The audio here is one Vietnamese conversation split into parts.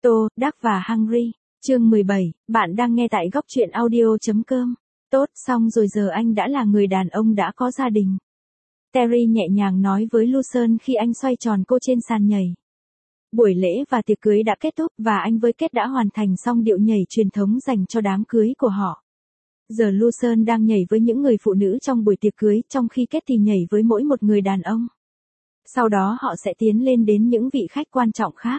Tô, Đắc và Hungry. Chương 17, bạn đang nghe tại góc truyện audio.com. Tốt, xong rồi, giờ anh đã là người đàn ông đã có gia đình. Terry nhẹ nhàng nói với Lucerne khi anh xoay tròn cô trên sàn nhảy. Buổi lễ và tiệc cưới đã kết thúc và anh với Kate đã hoàn thành xong điệu nhảy truyền thống dành cho đám cưới của họ. Giờ Lucerne đang nhảy với những người phụ nữ trong buổi tiệc cưới, trong khi Kate thì nhảy với mỗi một người đàn ông. Sau đó họ sẽ tiến lên đến những vị khách quan trọng khác.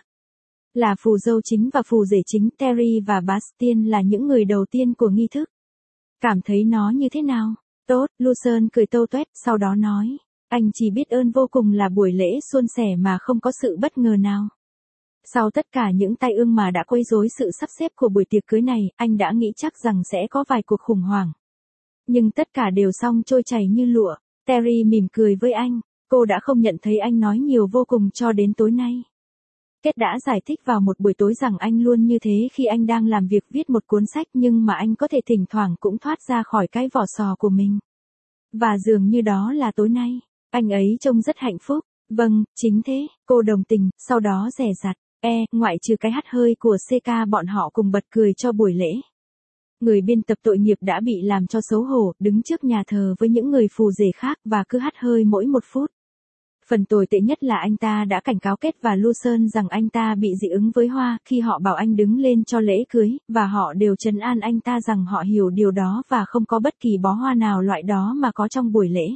Là phù dâu chính và phù rể chính, Terry và Bastien là những người đầu tiên của nghi thức. Cảm thấy nó như thế nào? Tốt, Lucerne cười tâu tuét, sau đó nói. Anh chỉ biết ơn vô cùng là buổi lễ suôn sẻ mà không có sự bất ngờ nào. Sau tất cả những tai ương mà đã quấy rối sự sắp xếp của buổi tiệc cưới này, anh đã nghĩ chắc rằng sẽ có vài cuộc khủng hoảng. Nhưng tất cả đều xong trôi chảy như lụa. Terry mỉm cười với anh. Cô đã không nhận thấy anh nói nhiều vô cùng cho đến tối nay. Kate đã giải thích vào một buổi tối rằng anh luôn như thế khi anh đang làm việc viết một cuốn sách, nhưng mà anh có thể thỉnh thoảng cũng thoát ra khỏi cái vỏ sò của mình. Và dường như đó là tối nay. Anh ấy trông rất hạnh phúc. Vâng, chính thế, cô đồng tình, sau đó dè dặt. Ngoại trừ cái hắt hơi của CK, bọn họ cùng bật cười cho buổi lễ. Người biên tập tội nghiệp đã bị làm cho xấu hổ, đứng trước nhà thờ với những người phù rể khác và cứ hắt hơi mỗi một phút. Phần tồi tệ nhất là anh ta đã cảnh cáo Kate và Lucerne rằng anh ta bị dị ứng với hoa khi họ bảo anh đứng lên cho lễ cưới, và họ đều trấn an anh ta rằng họ hiểu điều đó và không có bất kỳ bó hoa nào loại đó mà có trong buổi lễ.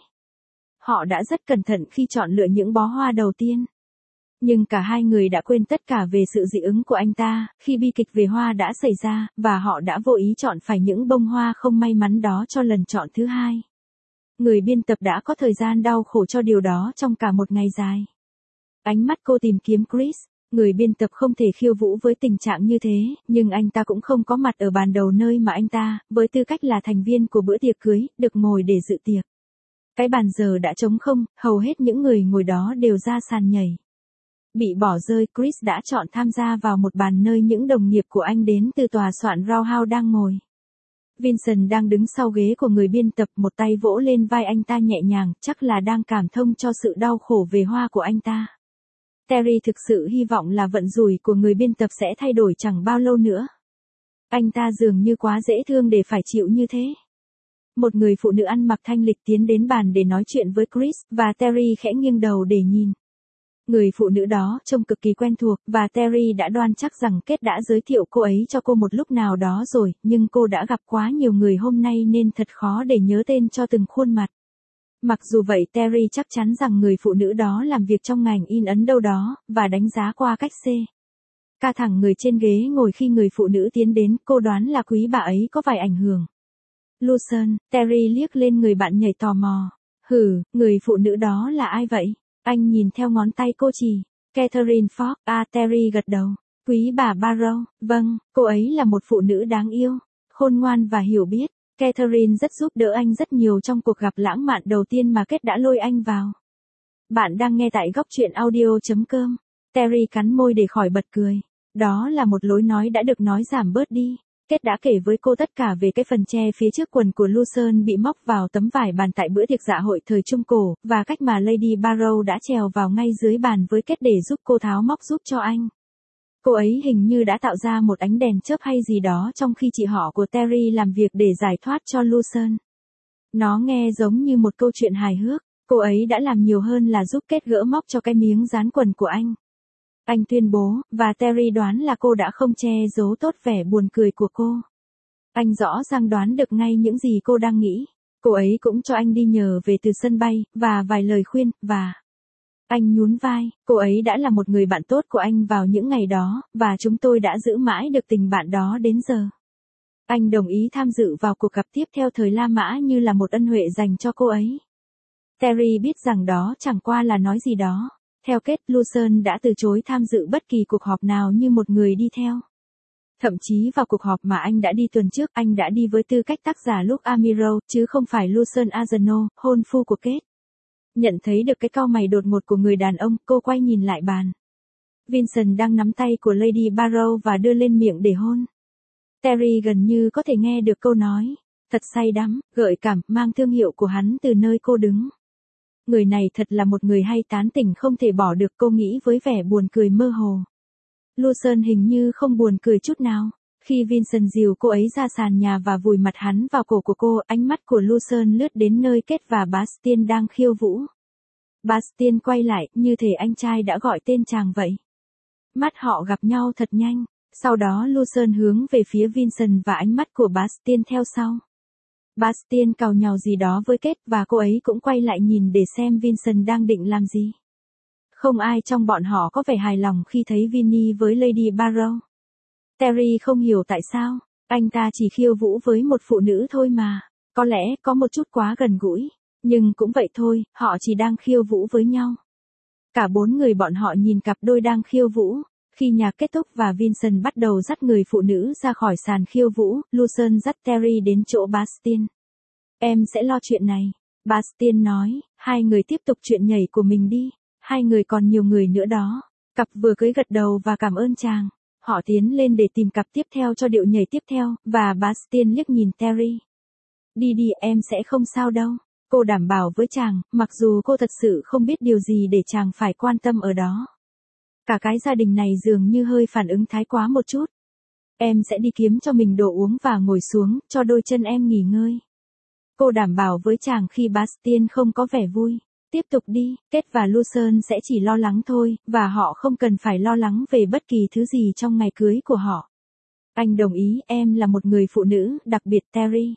Họ đã rất cẩn thận khi chọn lựa những bó hoa đầu tiên. Nhưng cả hai người đã quên tất cả về sự dị ứng của anh ta, khi bi kịch về hoa đã xảy ra, và họ đã vô ý chọn phải những bông hoa không may mắn đó cho lần chọn thứ hai. Người biên tập đã có thời gian đau khổ cho điều đó trong cả một ngày dài. Ánh mắt cô tìm kiếm Chris. Người biên tập không thể khiêu vũ với tình trạng như thế, nhưng anh ta cũng không có mặt ở bàn đầu nơi mà anh ta, với tư cách là thành viên của bữa tiệc cưới, được ngồi để dự tiệc. Cái bàn giờ đã trống không, hầu hết những người ngồi đó đều ra sàn nhảy. Bị bỏ rơi, Chris đã chọn tham gia vào một bàn nơi những đồng nghiệp của anh đến từ tòa soạn Roundhouse đang ngồi. Vincent đang đứng sau ghế của người biên tập, một tay vỗ lên vai anh ta nhẹ nhàng, chắc là đang cảm thông cho sự đau khổ về hoa của anh ta. Terry thực sự hy vọng là vận rủi của người biên tập sẽ thay đổi chẳng bao lâu nữa. Anh ta dường như quá dễ thương để phải chịu như thế. Một người phụ nữ ăn mặc thanh lịch tiến đến bàn để nói chuyện với Chris, và Terry khẽ nghiêng đầu để nhìn. Người phụ nữ đó trông cực kỳ quen thuộc, và Terry đã đoán chắc rằng Kate đã giới thiệu cô ấy cho cô một lúc nào đó rồi, nhưng cô đã gặp quá nhiều người hôm nay nên thật khó để nhớ tên cho từng khuôn mặt. Mặc dù vậy, Terry chắc chắn rằng người phụ nữ đó làm việc trong ngành in ấn đâu đó, và đánh giá qua cách ca thẳng người trên ghế ngồi khi người phụ nữ tiến đến, cô đoán là quý bà ấy có vài ảnh hưởng. Lucerne, Terry liếc lên người bạn nhảy tò mò. Người phụ nữ đó là ai vậy? Anh nhìn theo ngón tay cô chỉ. Catherine Fox, Terry gật đầu. Quý bà Barrow, vâng, cô ấy là một phụ nữ đáng yêu, khôn ngoan và hiểu biết. Catherine rất giúp đỡ anh rất nhiều trong cuộc gặp lãng mạn đầu tiên mà Kate đã lôi anh vào. Bạn đang nghe tại góc truyện audio.com. Terry cắn môi để khỏi bật cười. Đó là một lối nói đã được nói giảm bớt đi. Kate đã kể với cô tất cả về cái phần che phía trước quần của Lucerne bị móc vào tấm vải bàn tại bữa tiệc dạ hội thời Trung Cổ, và cách mà Lady Barrow đã trèo vào ngay dưới bàn với Kate để giúp cô tháo móc giúp cho anh. Cô ấy hình như đã tạo ra một ánh đèn chớp hay gì đó trong khi chị họ của Terry làm việc để giải thoát cho Lucerne. Nó nghe giống như một câu chuyện hài hước. Cô ấy đã làm nhiều hơn là giúp Kate gỡ móc cho cái miếng dán quần của anh. Anh tuyên bố, và Terry đoán là cô đã không che giấu tốt vẻ buồn cười của cô. Anh rõ ràng đoán được ngay những gì cô đang nghĩ. Cô ấy cũng cho anh đi nhờ về từ sân bay, và vài lời khuyên, và... Anh nhún vai, cô ấy đã là một người bạn tốt của anh vào những ngày đó, và chúng tôi đã giữ mãi được tình bạn đó đến giờ. Anh đồng ý tham dự vào cuộc gặp tiếp theo thời La Mã như là một ân huệ dành cho cô ấy. Terry biết rằng đó chẳng qua là nói gì đó. Theo Kate, Lucerne đã từ chối tham dự bất kỳ cuộc họp nào như một người đi theo. Thậm chí vào cuộc họp mà anh đã đi tuần trước, anh đã đi với tư cách tác giả Luke Amiro, chứ không phải Lucerne Azano, hôn phu của Kate. Nhận thấy được cái cau mày đột ngột của người đàn ông, cô quay nhìn lại bàn. Vincent đang nắm tay của Lady Barrow và đưa lên miệng để hôn. Terry gần như có thể nghe được câu nói, thật say đắm, gợi cảm, mang thương hiệu của hắn từ nơi cô đứng. Người này thật là một người hay tán tỉnh không thể bỏ được, cô nghĩ với vẻ buồn cười mơ hồ. Lucerne hình như không buồn cười chút nào. Khi Vincent dìu cô ấy ra sàn nhà và vùi mặt hắn vào cổ của cô, ánh mắt của Lucerne lướt đến nơi Kate và Bastien đang khiêu vũ. Bastien quay lại, như thể anh trai đã gọi tên chàng vậy. Mắt họ gặp nhau thật nhanh, sau đó Lucerne hướng về phía Vincent và ánh mắt của Bastien theo sau. Bastien càu nhàu gì đó với Kate và cô ấy cũng quay lại nhìn để xem Vincent đang định làm gì. Không ai trong bọn họ có vẻ hài lòng khi thấy Vinny với Lady Barrow. Terry không hiểu tại sao, anh ta chỉ khiêu vũ với một phụ nữ thôi mà, có lẽ có một chút quá gần gũi, nhưng cũng vậy thôi, họ chỉ đang khiêu vũ với nhau. Cả 4 người bọn họ nhìn cặp đôi đang khiêu vũ, khi nhạc kết thúc và Vincent bắt đầu dắt người phụ nữ ra khỏi sàn khiêu vũ, Lucerne dắt Terry đến chỗ Bastien. Em sẽ lo chuyện này, Bastien nói, hai người tiếp tục chuyện nhảy của mình đi, hai người còn nhiều người nữa đó. Cặp vừa cưới gật đầu và cảm ơn chàng. Họ tiến lên để tìm cặp tiếp theo cho điệu nhảy tiếp theo, và Bastien liếc nhìn Terry. Đi đi, em sẽ không sao đâu. Cô đảm bảo với chàng, mặc dù cô thật sự không biết điều gì để chàng phải quan tâm ở đó. Cả cái gia đình này dường như hơi phản ứng thái quá một chút. Em sẽ đi kiếm cho mình đồ uống và ngồi xuống, cho đôi chân em nghỉ ngơi. Cô đảm bảo với chàng khi Bastien không có vẻ vui. Tiếp tục đi, Kate và Lucerne sẽ chỉ lo lắng thôi, và họ không cần phải lo lắng về bất kỳ thứ gì trong ngày cưới của họ. Anh đồng ý, em là một người phụ nữ, đặc biệt Terry.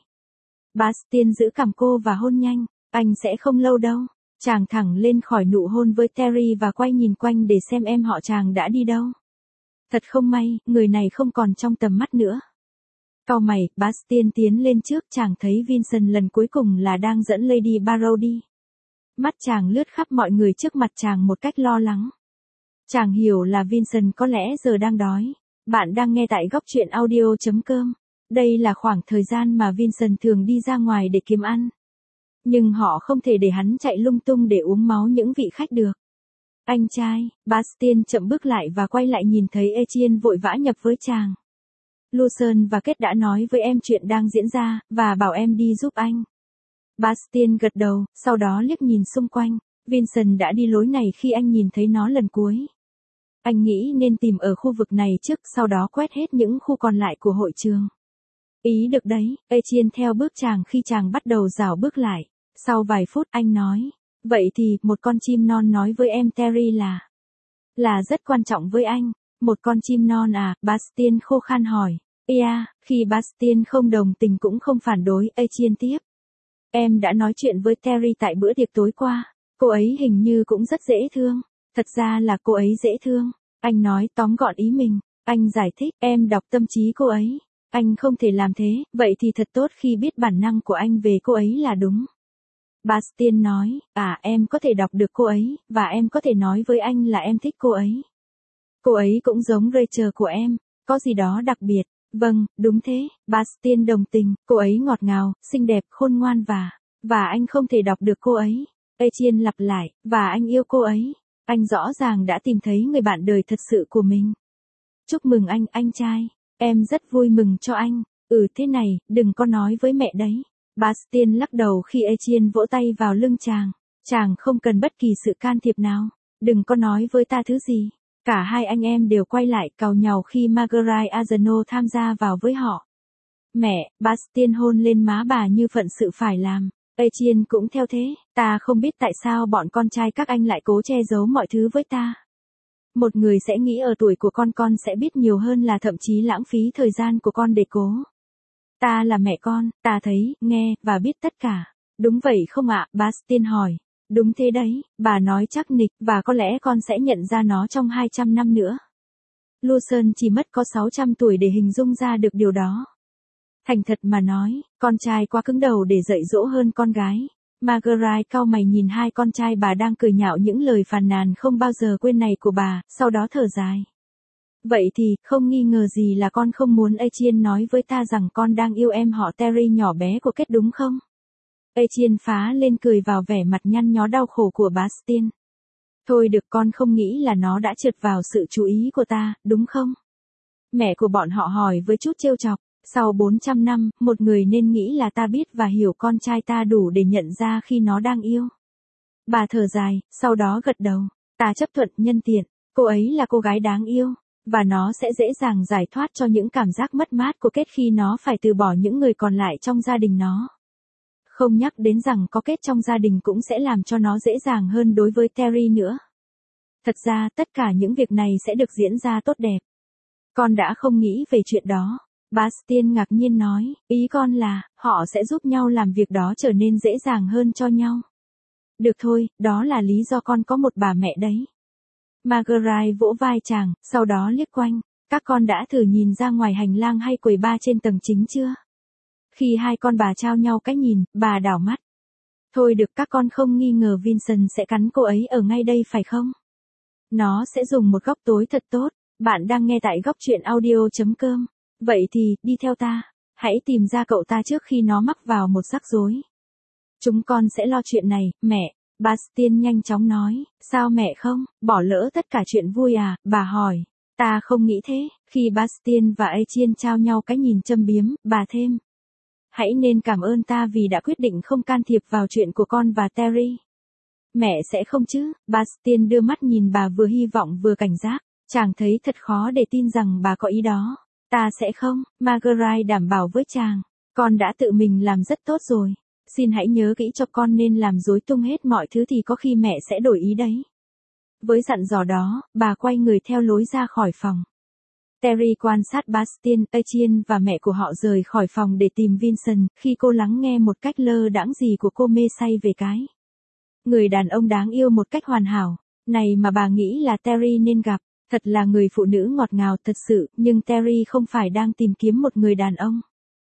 Bastien giữ cằm cô và hôn nhanh, anh sẽ không lâu đâu. Chàng thẳng lên khỏi nụ hôn với Terry và quay nhìn quanh để xem em họ chàng đã đi đâu. Thật không may, người này không còn trong tầm mắt nữa. Cau mày, Bastien tiến lên trước, chàng thấy Vincent lần cuối cùng là đang dẫn Lady Barrow đi. Mắt chàng lướt khắp mọi người trước mặt chàng một cách lo lắng. Chàng hiểu là Vincent có lẽ giờ đang đói. Bạn đang nghe tại góc truyện audio.com. Đây là khoảng thời gian mà Vincent thường đi ra ngoài để kiếm ăn. Nhưng họ không thể để hắn chạy lung tung để uống máu những vị khách được. Anh trai, Bastien chậm bước lại và quay lại nhìn thấy Etienne vội vã nhập với chàng. Lucerne và Kate đã nói với em chuyện đang diễn ra, và bảo em đi giúp anh. Bastien gật đầu, sau đó liếc nhìn xung quanh. Vincent đã đi lối này khi anh nhìn thấy nó lần cuối. Anh nghĩ nên tìm ở khu vực này trước, sau đó quét hết những khu còn lại của hội trường. Ý được đấy, Etienne theo bước chàng khi chàng bắt đầu rảo bước lại. Sau vài phút anh nói, vậy thì, một con chim non nói với em Terry là rất quan trọng với anh. Một con chim non à, Bastien khô khan hỏi. Yeah, khi Bastien không đồng tình cũng không phản đối, Etienne tiếp. Em đã nói chuyện với Terry tại bữa tiệc tối qua. Cô ấy hình như cũng rất dễ thương. Thật ra là cô ấy dễ thương. Anh nói tóm gọn ý mình. Anh giải thích, em đọc tâm trí cô ấy. Anh không thể làm thế, vậy thì thật tốt khi biết bản năng của anh về cô ấy là đúng. Bastien nói, em có thể đọc được cô ấy, và em có thể nói với anh là em thích cô ấy. Cô ấy cũng giống Rachel của em, có gì đó đặc biệt. Vâng, đúng thế, Bastien đồng tình, cô ấy ngọt ngào, xinh đẹp, khôn ngoan và anh không thể đọc được cô ấy. Etienne lặp lại, và anh yêu cô ấy. Anh rõ ràng đã tìm thấy người bạn đời thật sự của mình. Chúc mừng anh trai, em rất vui mừng cho anh. Thế này, đừng có nói với mẹ đấy. Bastien lắc đầu khi Etienne vỗ tay vào lưng chàng. Chàng không cần bất kỳ sự can thiệp nào. Đừng có nói với ta thứ gì. Cả hai anh em đều quay lại càu nhàu khi Marguerite Arsenault tham gia vào với họ. Mẹ, Bastien hôn lên má bà như phận sự phải làm. Etienne cũng theo thế, ta không biết tại sao bọn con trai các anh lại cố che giấu mọi thứ với ta. Một người sẽ nghĩ ở tuổi của con sẽ biết nhiều hơn là thậm chí lãng phí thời gian của con để cố. Ta là mẹ con, ta thấy, nghe, và biết tất cả. Đúng vậy không ạ? Bastien hỏi. Đúng thế đấy, bà nói chắc nịch, và có lẽ con sẽ nhận ra nó trong 200 năm nữa. Lucerne chỉ mất có 600 tuổi để hình dung ra được điều đó. Thành thật mà nói, con trai quá cứng đầu để dạy dỗ hơn con gái. Marguerite cau mày nhìn hai con trai bà đang cười nhạo những lời phàn nàn không bao giờ quên này của bà, sau đó thở dài. Vậy thì, không nghi ngờ gì là con không muốn Etienne nói với ta rằng con đang yêu em họ Terry nhỏ bé của Kate đúng không? Etienne phá lên cười vào vẻ mặt nhăn nhó đau khổ của Bastien. Thôi được, con không nghĩ là nó đã trượt vào sự chú ý của ta, đúng không? Mẹ của bọn họ hỏi với chút trêu chọc. Sau 400 năm, một người nên nghĩ là ta biết và hiểu con trai ta đủ để nhận ra khi nó đang yêu. Bà thở dài, sau đó gật đầu. Ta chấp thuận nhân tiện, cô ấy là cô gái đáng yêu. Và nó sẽ dễ dàng giải thoát cho những cảm giác mất mát của Kate khi nó phải từ bỏ những người còn lại trong gia đình nó. Không nhắc đến rằng có Kate trong gia đình cũng sẽ làm cho nó dễ dàng hơn đối với Terry nữa. Thật ra tất cả những việc này sẽ được diễn ra tốt đẹp. Con đã không nghĩ về chuyện đó. Bastien ngạc nhiên nói, ý con là, họ sẽ giúp nhau làm việc đó trở nên dễ dàng hơn cho nhau. Được thôi, đó là lý do con có một bà mẹ đấy. Marguerite vỗ vai chàng, sau đó liếc quanh. Các con đã thử nhìn ra ngoài hành lang hay quầy bar trên tầng chính chưa? Khi hai con bà trao nhau cái nhìn, bà đảo mắt. Thôi được, các con không nghi ngờ Vincent sẽ cắn cô ấy ở ngay đây phải không? Nó sẽ dùng một góc tối thật tốt. Bạn đang nghe tại góc truyện audio.com. Vậy thì, đi theo ta. Hãy tìm ra cậu ta trước khi nó mắc vào một rắc rối. Chúng con sẽ lo chuyện này, mẹ. Bastien nhanh chóng nói, sao mẹ không, bỏ lỡ tất cả chuyện vui à, bà hỏi. Ta không nghĩ thế. Khi Bastien và Etienne trao nhau cái nhìn châm biếm, bà thêm. Hãy nên cảm ơn ta vì đã quyết định không can thiệp vào chuyện của con và Terry. Mẹ sẽ không chứ, Bastien đưa mắt nhìn bà vừa hy vọng vừa cảnh giác. Chàng thấy thật khó để tin rằng bà có ý đó. Ta sẽ không, Marguerite đảm bảo với chàng. Con đã tự mình làm rất tốt rồi. Xin hãy nhớ kỹ cho con nên làm rối tung hết mọi thứ thì có khi mẹ sẽ đổi ý đấy. Với dặn dò đó, bà quay người theo lối ra khỏi phòng. Terry quan sát Bastien, Etienne và mẹ của họ rời khỏi phòng để tìm Vincent, khi cô lắng nghe một cách lơ đãng gì của cô mê say về cái. Người đàn ông đáng yêu một cách hoàn hảo, này mà bà nghĩ là Terry nên gặp. Thật là người phụ nữ ngọt ngào thật sự, nhưng Terry không phải đang tìm kiếm một người đàn ông.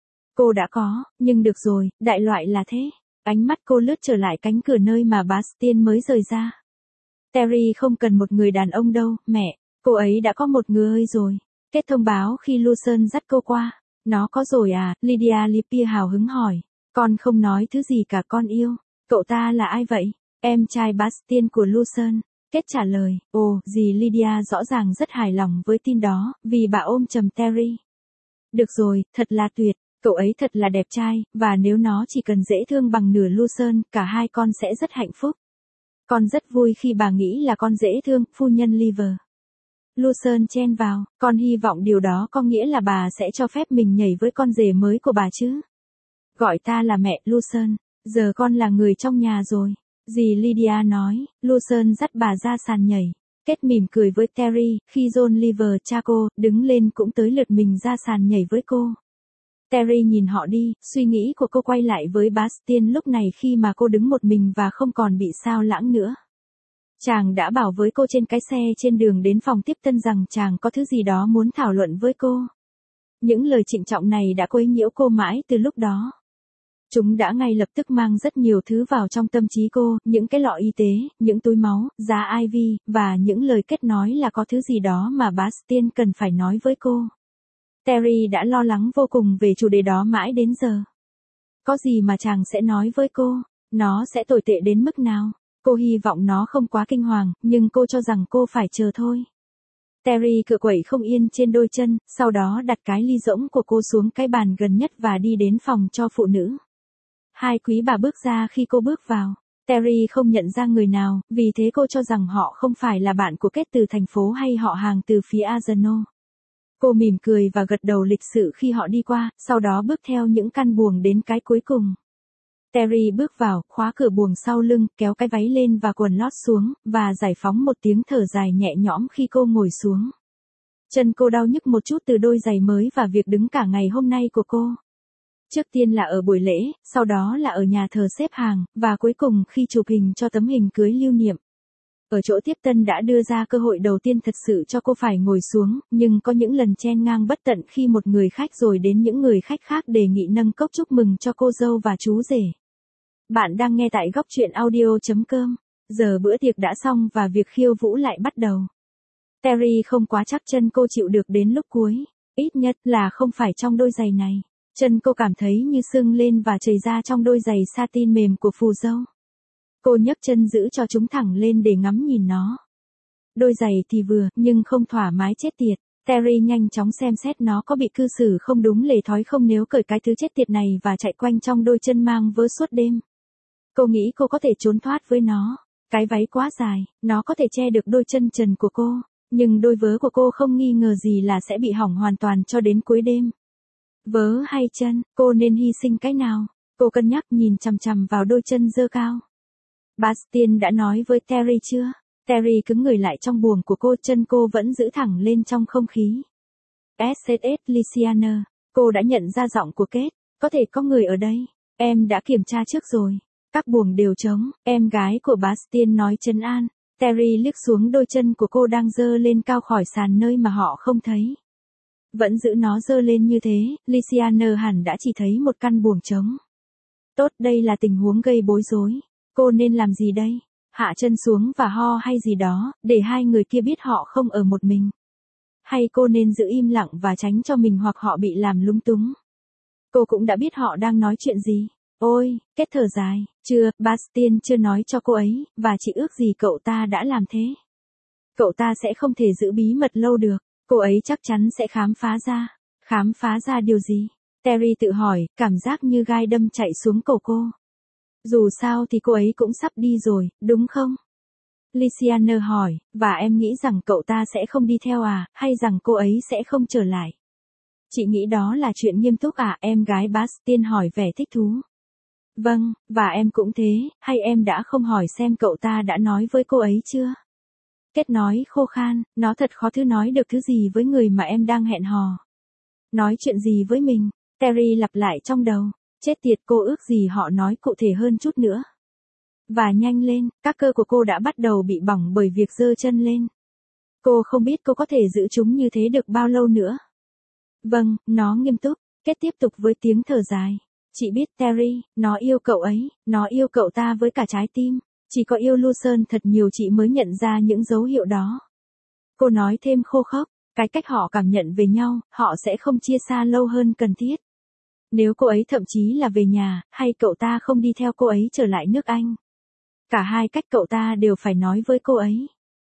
Cô đã có, nhưng được rồi, đại loại là thế. Ánh mắt cô lướt trở lại cánh cửa nơi mà Bastien mới rời ra. Terry không cần một người đàn ông đâu, mẹ. Cô ấy đã có một người rồi. Kết thông báo khi Lucerne dắt cô qua. Nó có rồi à, Lydia Lipia hào hứng hỏi. Con không nói thứ gì cả con yêu. Cậu ta là ai vậy? Em trai Bastien của Lucerne. Kết trả lời, ồ, dì Lydia rõ ràng rất hài lòng với tin đó, vì bà ôm chầm Terry. Được rồi, thật là tuyệt, cậu ấy thật là đẹp trai, và nếu nó chỉ cần dễ thương bằng nửa Lucerne, cả hai con sẽ rất hạnh phúc. Con rất vui khi bà nghĩ là con dễ thương, phu nhân Liver. Lucerne chen vào, con hy vọng điều đó có nghĩa là bà sẽ cho phép mình nhảy với con rể mới của bà chứ. Gọi ta là mẹ, Lucerne, giờ con là người trong nhà rồi. Dì Lydia nói, Lucerne dắt bà ra sàn nhảy. Kết mỉm cười với Terry, khi John Liver cha cô, đứng lên cũng tới lượt mình ra sàn nhảy với cô. Terry nhìn họ đi, suy nghĩ của cô quay lại với Bastien lúc này khi mà cô đứng một mình và không còn bị sao lãng nữa. Chàng đã bảo với cô trên cái xe trên đường đến phòng tiếp tân rằng chàng có thứ gì đó muốn thảo luận với cô. Những lời trịnh trọng này đã quấy nhiễu cô mãi từ lúc đó. Chúng đã ngay lập tức mang rất nhiều thứ vào trong tâm trí cô, những cái lọ y tế, những túi máu, giá IV, và những lời kết nói là có thứ gì đó mà Bastien cần phải nói với cô. Terry đã lo lắng vô cùng về chủ đề đó mãi đến giờ. Có gì mà chàng sẽ nói với cô? Nó sẽ tồi tệ đến mức nào? Cô hy vọng nó không quá kinh hoàng, nhưng cô cho rằng cô phải chờ thôi. Terry cựa quậy không yên trên đôi chân, sau đó đặt cái ly rỗng của cô xuống cái bàn gần nhất và đi đến phòng cho phụ nữ. Hai quý bà bước ra khi cô bước vào. Terry không nhận ra người nào, vì thế cô cho rằng họ không phải là bạn của Kate từ thành phố hay họ hàng từ phía Arsenault. Cô mỉm cười và gật đầu lịch sự khi họ đi qua, sau đó bước theo những căn buồng đến cái cuối cùng. Terry bước vào, khóa cửa buồng sau lưng, kéo cái váy lên và quần lót xuống, và giải phóng một tiếng thở dài nhẹ nhõm khi cô ngồi xuống. Chân cô đau nhức một chút từ đôi giày mới và việc đứng cả ngày hôm nay của cô. Trước tiên là ở buổi lễ, sau đó là ở nhà thờ xếp hàng, và cuối cùng khi chụp hình cho tấm hình cưới lưu niệm. Ở chỗ tiếp tân đã đưa ra cơ hội đầu tiên thật sự cho cô phải ngồi xuống, nhưng có những lần chen ngang bất tận khi một người khách rồi đến những người khách khác đề nghị nâng cốc chúc mừng cho cô dâu và chú rể. Bạn đang nghe tại góc truyện audio.com. Giờ bữa tiệc đã xong và việc khiêu vũ lại bắt đầu. Terry không quá chắc chân cô chịu được đến lúc cuối, ít nhất là không phải trong đôi giày này. Chân cô cảm thấy như sưng lên và chảy ra trong đôi giày satin mềm của phù dâu. Cô nhấc chân giữ cho chúng thẳng lên để ngắm nhìn nó. Đôi giày thì vừa, nhưng không thoải mái chết tiệt. Terry nhanh chóng xem xét nó có bị cư xử không đúng lề thói không nếu cởi cái thứ chết tiệt này và chạy quanh trong đôi chân mang vớ suốt đêm. Cô nghĩ cô có thể trốn thoát với nó. Cái váy quá dài, nó có thể che được đôi chân trần của cô. Nhưng đôi vớ của cô không nghi ngờ gì là sẽ bị hỏng hoàn toàn cho đến cuối đêm. Vớ hay chân, cô nên hy sinh cái nào? Cô cân nhắc nhìn chằm chằm vào đôi chân dơ cao. Bastien đã nói với Terry chưa? Terry cứng người lại trong buồng của cô, chân cô vẫn giữ thẳng lên trong không khí. SSS Lysiana, cô đã nhận ra giọng của Kate, có thể có người ở đây. Em đã kiểm tra trước rồi. Các buồng đều trống, em gái của Bastien nói trấn an. Terry liếc xuống đôi chân của cô đang dơ lên cao khỏi sàn nơi mà họ không thấy. Vẫn giữ nó dơ lên như thế, Lysiana hẳn đã chỉ thấy một căn buồng trống. Tốt, đây là tình huống gây bối rối. Cô nên làm gì đây? Hạ chân xuống và ho hay gì đó, để hai người kia biết họ không ở một mình. Hay cô nên giữ im lặng và tránh cho mình hoặc họ bị làm lúng túng. Cô cũng đã biết họ đang nói chuyện gì. Ôi, Kết thở dài, chưa, Bastien chưa nói cho cô ấy, và chị ước gì cậu ta đã làm thế. Cậu ta sẽ không thể giữ bí mật lâu được, cô ấy chắc chắn sẽ khám phá ra. Khám phá ra điều gì? Terry tự hỏi, cảm giác như gai đâm chạy xuống cổ cô. Dù sao thì cô ấy cũng sắp đi rồi, đúng không? Lysiana hỏi, và em nghĩ rằng cậu ta sẽ không đi theo à, hay rằng cô ấy sẽ không trở lại? Chị nghĩ đó là chuyện nghiêm túc à, em gái Bastien hỏi vẻ thích thú. Vâng, và em cũng thế, hay em đã không hỏi xem cậu ta đã nói với cô ấy chưa? Kết nói khô khan, nó thật khó nói được thứ gì với người mà em đang hẹn hò. Nói chuyện gì với mình? Terry lặp lại trong đầu. Chết tiệt, cô ước gì họ nói cụ thể hơn chút nữa. Và nhanh lên, các cơ của cô đã bắt đầu bị bỏng bởi việc giơ chân lên. Cô không biết cô có thể giữ chúng như thế được bao lâu nữa. Vâng, nó nghiêm túc. Kết tiếp tục với tiếng thở dài. Chị biết Terry, nó yêu cậu ấy, nó yêu cậu ta với cả trái tim. Chỉ có yêu Lucerne thật nhiều chị mới nhận ra những dấu hiệu đó. Cô nói thêm khô khốc, cái cách họ cảm nhận về nhau, họ sẽ không chia xa lâu hơn cần thiết. Nếu cô ấy thậm chí là về nhà, hay cậu ta không đi theo cô ấy trở lại nước Anh. Cả hai cách cậu ta đều phải nói với cô ấy.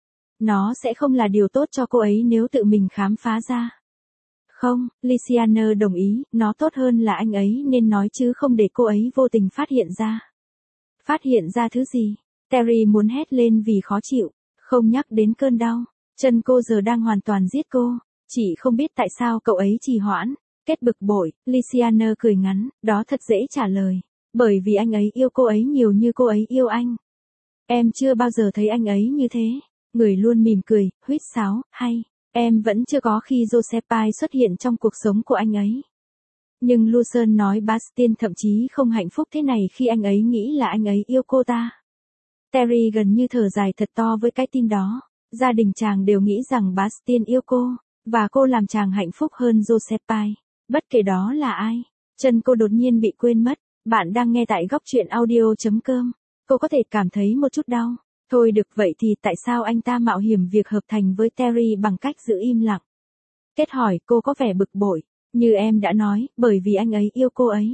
Nó sẽ không là điều tốt cho cô ấy nếu tự mình khám phá ra. Không, Lysiana đồng ý, nó tốt hơn là anh ấy nên nói chứ không để cô ấy vô tình phát hiện ra. Phát hiện ra thứ gì? Terry muốn hét lên vì khó chịu, không nhắc đến cơn đau. Chân cô giờ đang hoàn toàn giết cô, chỉ không biết tại sao cậu ấy trì hoãn. Kết bực bội, Lysiana cười ngắn, đó thật dễ trả lời. Bởi vì anh ấy yêu cô ấy nhiều như cô ấy yêu anh. Em chưa bao giờ thấy anh ấy như thế. Người luôn mỉm cười, huýt sáo, hay. Em vẫn chưa có khi Josephine xuất hiện trong cuộc sống của anh ấy. Nhưng Lucerne nói Bastien thậm chí không hạnh phúc thế này khi anh ấy nghĩ là anh ấy yêu cô ta. Terry gần như thở dài thật to với cái tin đó. Gia đình chàng đều nghĩ rằng Bastien yêu cô, và cô làm chàng hạnh phúc hơn Josephine. Bất kể đó là ai. Chân cô đột nhiên bị quên mất. Bạn đang nghe tại góc truyện audio.com. Cô có thể cảm thấy một chút đau. Thôi được, vậy thì tại sao anh ta mạo hiểm việc hợp thành với Terry bằng cách giữ im lặng? Kết hỏi, cô có vẻ bực bội. Như em đã nói, bởi vì anh ấy yêu cô ấy.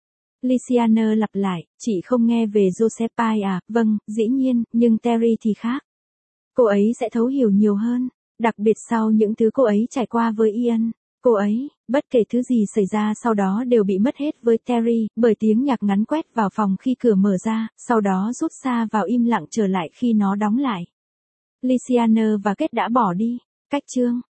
Lysiana lặp lại, chị không nghe về Josephine à? Vâng, dĩ nhiên, nhưng Terry thì khác. Cô ấy sẽ thấu hiểu nhiều hơn, đặc biệt sau những thứ cô ấy trải qua với Ian. Cô ấy, bất kể thứ gì xảy ra sau đó đều bị mất hết với Terry, bởi tiếng nhạc ngắn quét vào phòng khi cửa mở ra, sau đó rút xa vào im lặng trở lại khi nó đóng lại. Lysiana và Kết đã bỏ đi. Cách chương